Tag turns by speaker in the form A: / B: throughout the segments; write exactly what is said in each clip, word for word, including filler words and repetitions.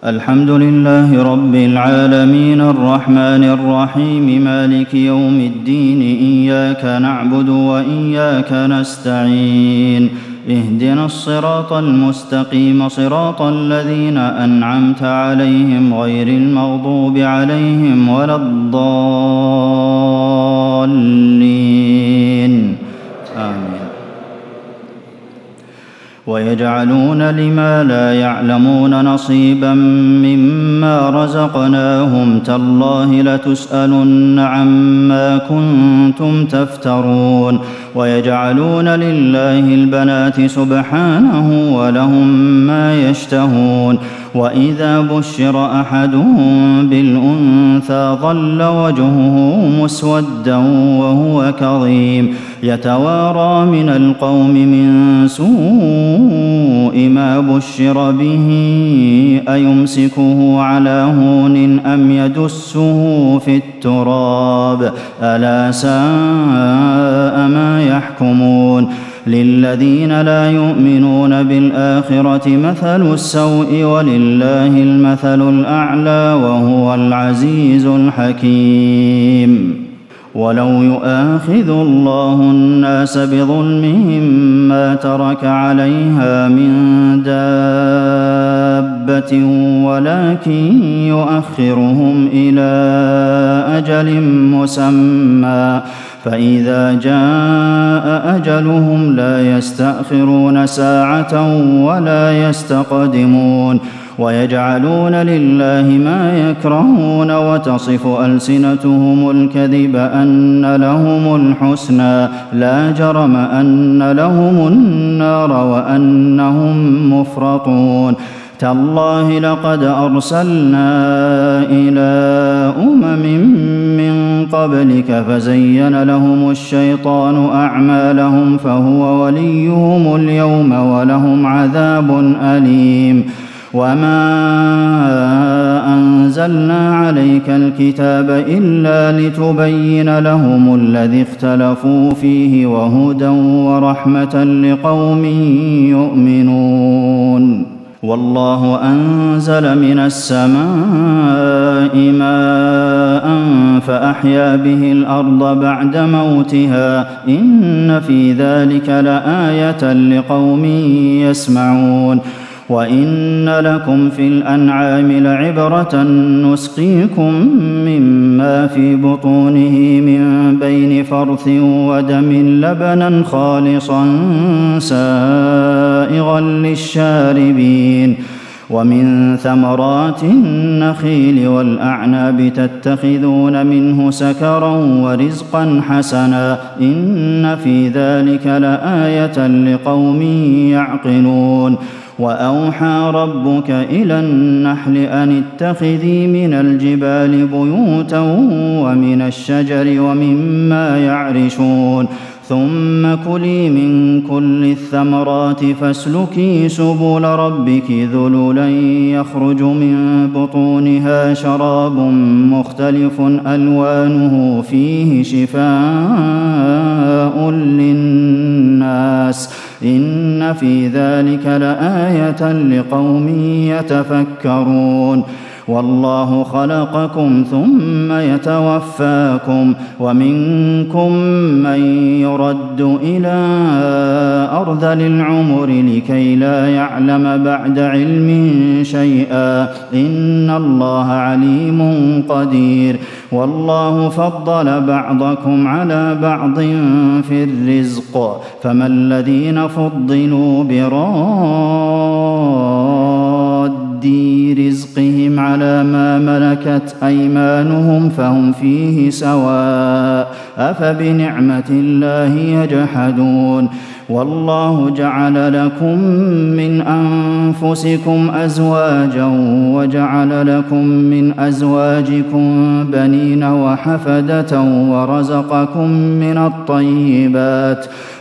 A: الحمد لله رب العالمين الرحمن الرحيم مالك يوم الدين إياك نعبد وإياك نستعين اهدنا الصراط المستقيم صراط الذين أنعمت عليهم غير المغضوب عليهم ولا الضالين آمين. ويجعلون لما لا يعلمون نصيبا مما رزقناهم تالله لتسألن عما كنتم تفترون. ويجعلون لله البنات سبحانه ولهم ما يشتهون. وإذا بشر أحدهم بالأنثى ظل وجهه مسودا وهو كظيم يتوارى من القوم من سوء ما بشر به أيمسكه على هون أم يدسه في التراب ألا ساء ما يحكمون. للذين لا يؤمنون بالآخرة مثل السوء ولله المثل الأعلى وهو العزيز الحكيم. ولو يؤاخذ الله الناس بظلمهم ما ترك عليها من دابة ولكن يؤخرهم إلى أجل مسمى فإذا جاء أجلهم لا يستأخرون ساعة ولا يستقدمون. ويجعلون لله ما يكرهون وتصف ألسنتهم الكذب أن لهم الحسنى لا جرم أن لهم النار وأنهم مفرطون. تالله لقد أرسلنا إلى أمم من قبلك فزين لهم الشيطان أعمالهم فهو وليهم اليوم ولهم عذاب أليم. وما أنزلنا عليك الكتاب إلا لتبين لهم الذي اختلفوا فيه وهدى ورحمة لقوم يؤمنون. والله أنزل من السماء ماء فأحيا به الأرض بعد موتها إن في ذلك لآية لقوم يسمعون. وإن لكم في الأنعام لعبرة نسقيكم مما في بطونه من بين فرث ودم لبنا خالصا سائغا للشاربين. ومن ثمرات النخيل والأعناب تتخذون منه سكرا ورزقا حسنا إن في ذلك لآية لقوم يعقلون. وأوحى ربك إلى النحل أن اتخذي من الجبال بيوتا ومن الشجر ومما يعرشون ثم كلي من كل الثمرات فاسلكي سبل ربك ذللا يخرج من بطونها شراب مختلف ألوانه فيه شفاء للناس إن في ذلك لآية لقوم يتفكرون. والله خلقكم ثم يتوفاكم ومنكم من يرد إلى أرذل العمر لكي لا يعلم بعد علم شيئا إن الله عليم قدير. والله فضل بعضكم على بعض في الرزق فما الذين فضلوا براد رزقهم على ما ملكت أيمانهم فهم فيه سواء أفبنعمة الله يجحدون. والله جعل لكم من أنفسكم أزواجا وجعل لكم من أزواجكم بنين وحفدة ورزقكم من الطيبات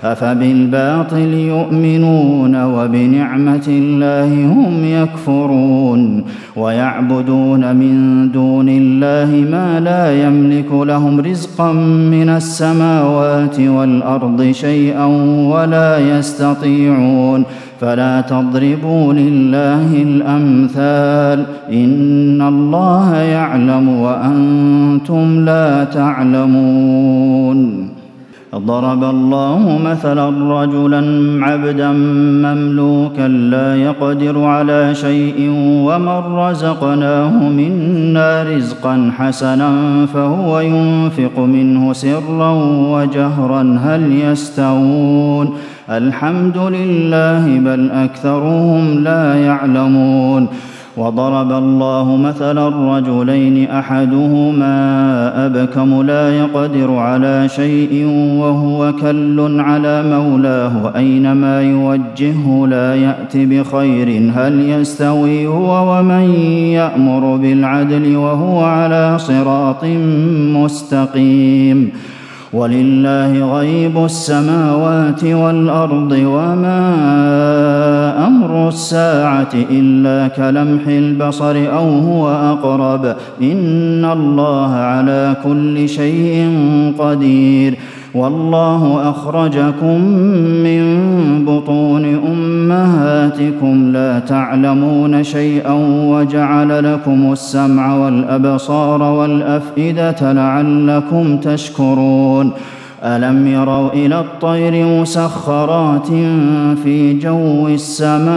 A: أفبالباطل يؤمنون وبنعمة الله هم يكفرون ويعبدون من دون الله ما لا يملك لهم رزقا من السماوات والأرض شيئا ولا يستطيعون فلا تضربوا لله الأمثال إن الله يعلم وأنتم لا تعلمون ضرب الله مثلا رجلا عبدا مملوكا لا يقدر على شيء ومن رزقناه منا رزقا حسنا فهو ينفق منه سرا وجهرا هل يستوون الحمد لله بل أكثرهم لا يعلمون وضرب الله مثلا رجلين أحدهما أبكم لا يقدر على شيء وهو كل على مولاه أينما يوجهه لا يأت بخير هل يستوي هو ومن يأمر بالعدل وهو على صراط مستقيم ولله غيب السماوات والأرض وما أمر الساعة إلا كلمح البصر أو هو أقرب إن الله على كل شيء قدير والله أخرجكم من بطون أمهاتكم لا تعلمون شيئا وجعل لكم السمع والأبصار والأفئدة لعلكم تشكرون ألم يروا إلى الطير مسخرات في جو السماء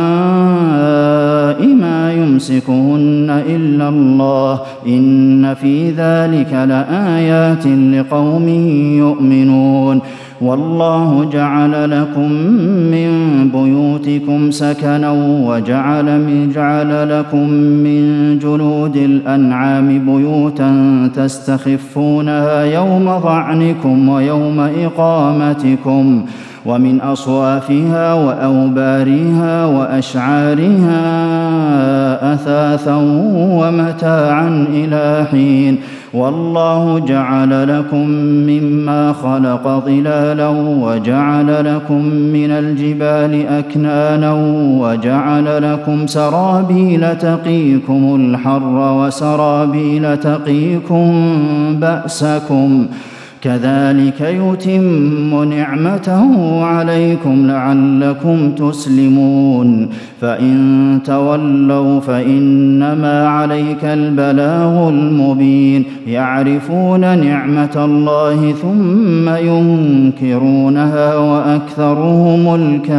A: ما يمسكهن إلا الله إن في ذلك لآيات لقوم يؤمنون والله جعل لكم من بيوتكم سكنا وجعل من جعل لكم من جلود الأنعام بيوتا تستخفونها يوم ظعنكم ويوم إقامتكم ومن أصوافها وأوبارها وأشعارها أثاثا ومتاعا إلى حين والله جعل لكم مما خلق ظلالا وجعل لكم من الجبال أكنانا وجعل لكم سرابيل تقيكم الحر وسرابيل تقيكم بأسكم كذلك يتم نعمته عليكم لعلكم تسلمون فإن تولوا فإنما عليك البلاغ المبين يعرفون نعمة الله ثم ينكرونها وأكثرهم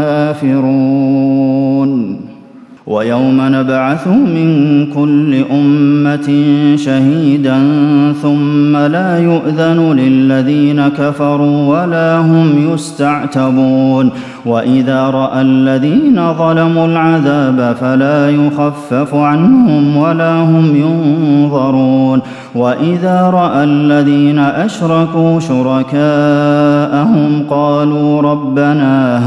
A: الكافرون ويوم نبعث من كل أمة شهيدا ثم لا يؤذن للذين كفروا ولا هم يستعتبون وإذا رأى الذين ظلموا العذاب فلا يخفف عنهم ولا هم ينظرون وإذا رأى الذين أشركوا شركاءهم قالوا ربنا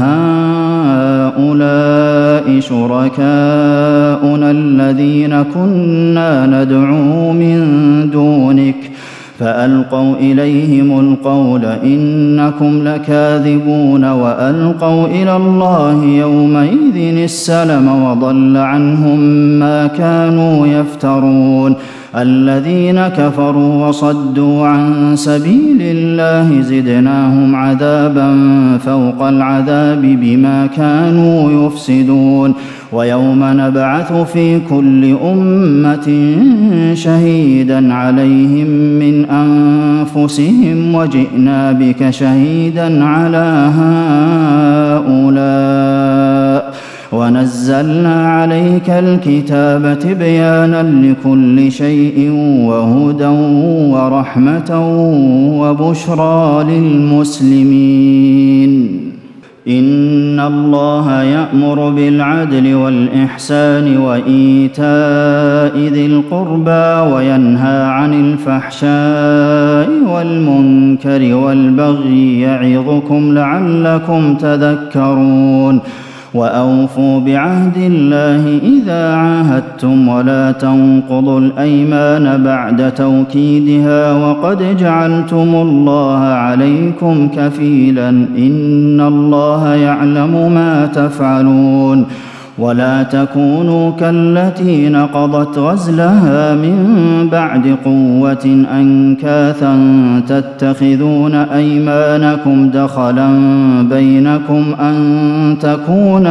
A: هؤلاء شركاؤنا الذين كنا ندعو من دونك فألقوا إليهم القول إنكم لكاذبون وألقوا إلى الله يومئذ السلم وضل عنهم ما كانوا يفترون الذين كفروا وصدوا عن سبيل الله زدناهم عذابا فوق العذاب بما كانوا يفسدون ويوم نبعث في كل أمة شهيدا عليهم من أنفسهم وجئنا بك شهيدا على هؤلاء ونزلنا عليك الكتاب تبيانا لكل شيء وهدى ورحمة وبشرى للمسلمين إن الله يأمر بالعدل والإحسان وإيتاء ذي القربى وينهى عن الفحشاء والمنكر والبغي يعظكم لعلكم تذكرون وأوفوا بعهد الله إذا عاهدتم ولا تنقضوا الأيمان بعد توكيدها وقد جعلتم الله عليكم كفيلا إن الله يعلم ما تفعلون ولا تكونوا كالتي نقضت غزلها من بعد قوة أنكاثا تتخذون أيمانكم دخلا بينكم أن تكون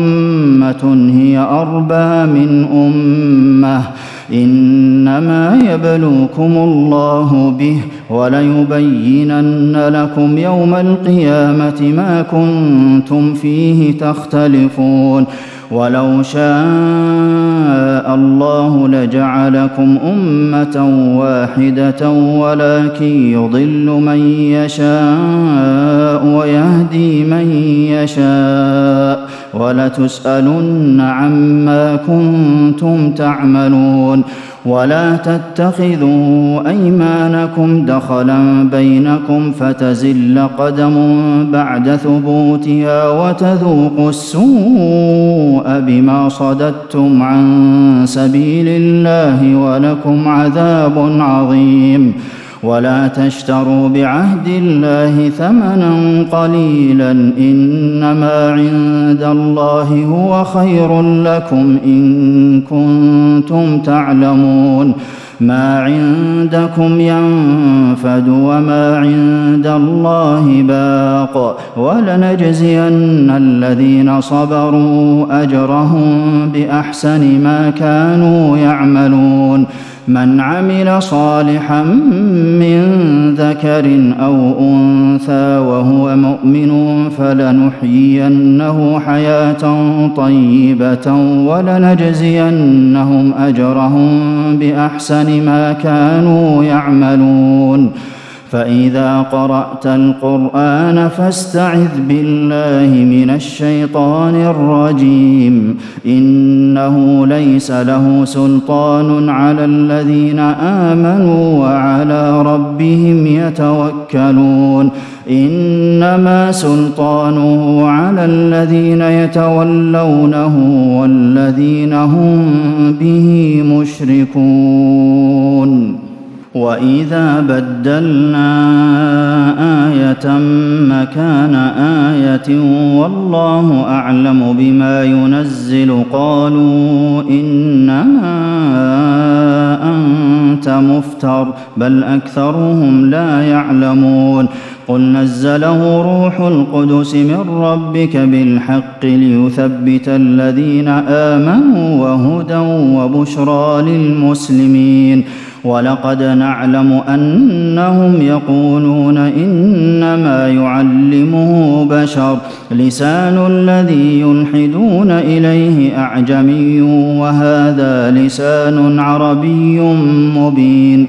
A: أمة هي أربى من أمة إنما يبلوكم الله به وليبينن لكم يوم القيامة ما كنتم فيه تختلفون ولو شاء الله لجعلكم أمة واحدة ولكن يضل من يشاء ويهدي من يشاء ولتسألن عما كنتم تعملون ولا تتخذوا أيمانكم دخلا بينكم فتزل قدم بعد ثبوتها وتذوقوا السوء بما صددتم عن سبيل الله ولكم عذاب عظيم ولا تشتروا بعهد الله ثمنا قليلا إنما عند الله هو خير لكم إن كنتم تعلمون ما عندكم ينفد وما عند الله باق ولنجزين الذين صبروا أجرهم بأحسن ما كانوا يعملون من عمل صالحا من ذكر أو أنثى وهو مؤمن فلنحيينه حياة طيبة ولنجزينهم أجرهم بأحسن ما كانوا يعملون فإذا قرأت القرآن فاستعذ بالله من الشيطان الرجيم إنه ليس له سلطان على الذين آمنوا وعلى ربهم يتوكلون إنما سلطانه على الذين يتولونه والذين هم به مشركون وإذا بدلنا آية مكان آية والله أعلم بما ينزل قالوا إنما أنت مفتر بل أكثرهم لا يعلمون قل نزله روح القدس من ربك بالحق ليثبت الذين آمنوا وهدى وبشرى للمسلمين ولقد نعلم أنهم يقولون إنما يعلمه بشر لسان الذي يلحدون إليه أعجمي وهذا لسان عربي مبين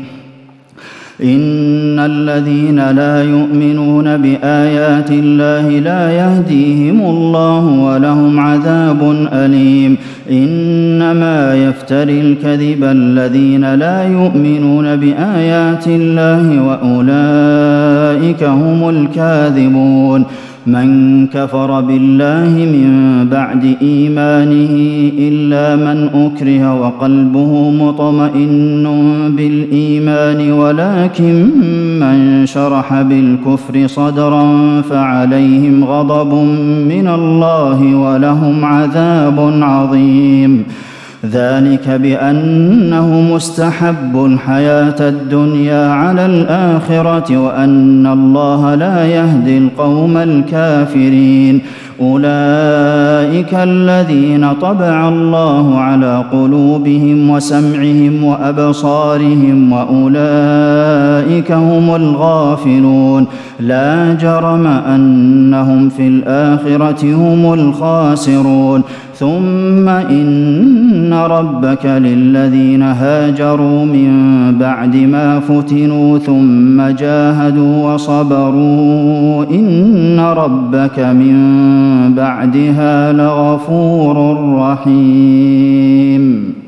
A: إن الذين لا يؤمنون بآيات الله لا يهديهم الله ولهم عذاب أليم إنما يفتري الكذب الذين لا يؤمنون بآيات الله وأولئك هم الكاذبون من كفر بالله من بعد إيمانه إلا من أكره وقلبه مطمئن بالإيمان ولكن من شرح بالكفر صدرا فعليهم غضب من الله ولهم عذاب عظيم ذلك بأنه مستحب الحياة الدنيا على الآخرة وأن الله لا يهدي القوم الكافرين أولئك الذين طبع الله على قلوبهم وسمعهم وأبصارهم وأولئك هم الغافلون لا جرم أنهم في الآخرة هم الخاسرون ثم إن ربك للذين هاجروا من بعد ما فتنوا ثم جاهدوا وصبروا إن ربك من بعدها لغفور رحيم.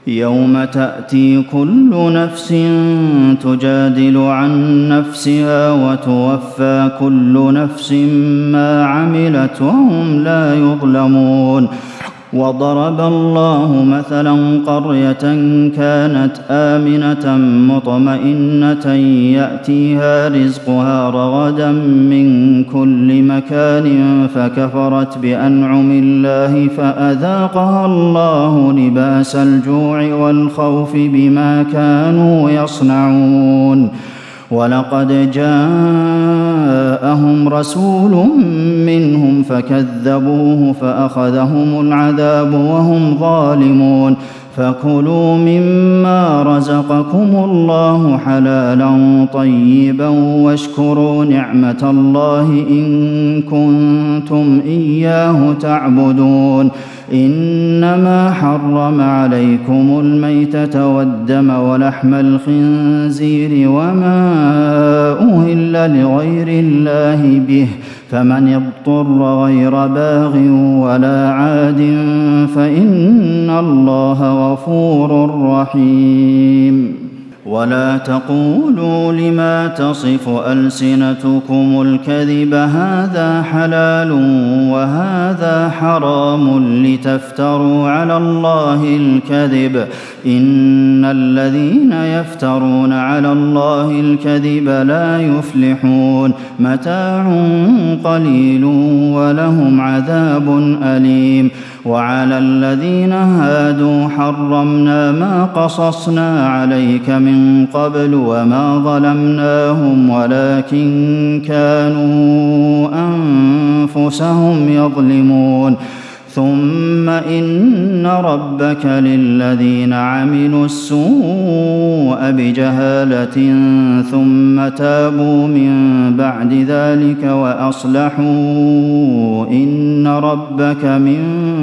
A: يوم تأتي كل نفس تجادل عن نفسها وتوفى كل نفس ما عملت وهم لا يظلمون. وضرب الله مثلا قرية كانت آمنة مطمئنة يأتيها رزقها رغدا من كل مكان فكفرت بأنعم الله فأذاقها الله لباس الجوع والخوف بما كانوا يصنعون. ولقد جاءهم رسول منهم فكذبوه فأخذهم العذاب وهم ظالمون. فكلوا مما رزقكم الله حلالا طيبا واشكروا نعمة الله إن كنتم إياه تعبدون. إنما حرم عليكم الميتة والدم ولحم الخنزير وما أهل لغير الله به فمن اضطر غير باغ ولا عاد فإن الله غفور رحيم. ولا تقولوا لما تصف ألسنتكم الكذب هذا حلال وهذا حرام لتفتروا على الله الكذب إن الذين يفترون على الله الكذب لا يفلحون. متاع قليل ولهم عذاب أليم. وعلى الذين هادوا حرمنا ما قصصنا عليك من قبل وما ظلمناهم ولكن كانوا أنفسهم يظلمون. ثم إن ربك للذين عملوا السوء بجهالة ثم تابوا من بعد ذلك وأصلحوا إن ربك من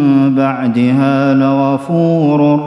A: بعدها لغفور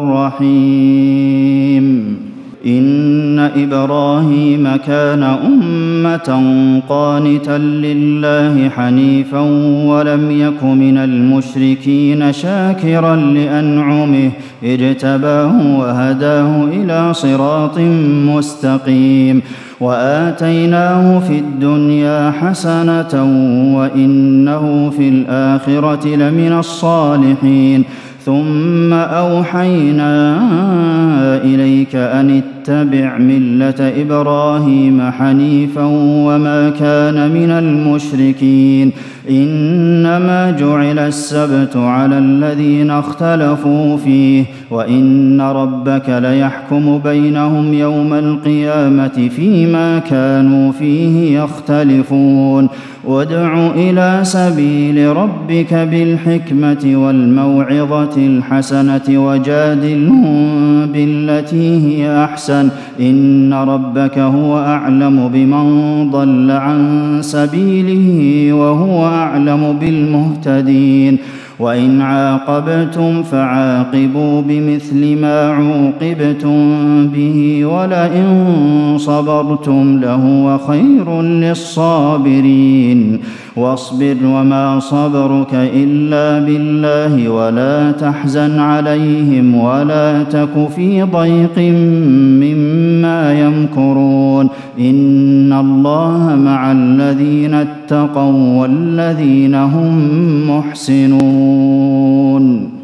A: رحيم. إن إبراهيم كان أمة قانتا لله حنيفا ولم يك من المشركين شاكرا لأنعمه اجتباه وهداه إلى صراط مستقيم. وآتيناه في الدنيا حسنة وإنه في الآخرة لمن الصالحين. ثم أوحينا إليك أن اتبع ملة إبراهيم حنيفا وما كان من المشركين. إنما جعل السبت على الذين اختلفوا فيه وإن ربك ليحكم بينهم يوم القيامة فيما كانوا فيه يختلفون. وادع إلى سبيل ربك بالحكمة والموعظة الحسنة وجادلهم بالتي هي أحسن إن ربك هو أعلم بمن ضل عن سبيله وهو أعلم بالمهتدين. وإن عاقبتم فعاقبوا بمثل ما عوقبتم به ولئن صبرتم لهو خير للصابرين. واصبر وما صبرك إلا بالله ولا تحزن عليهم ولا تك في ضيق مما يمكرون. إن الله مع الذين اتقوا والذين هم محسنون.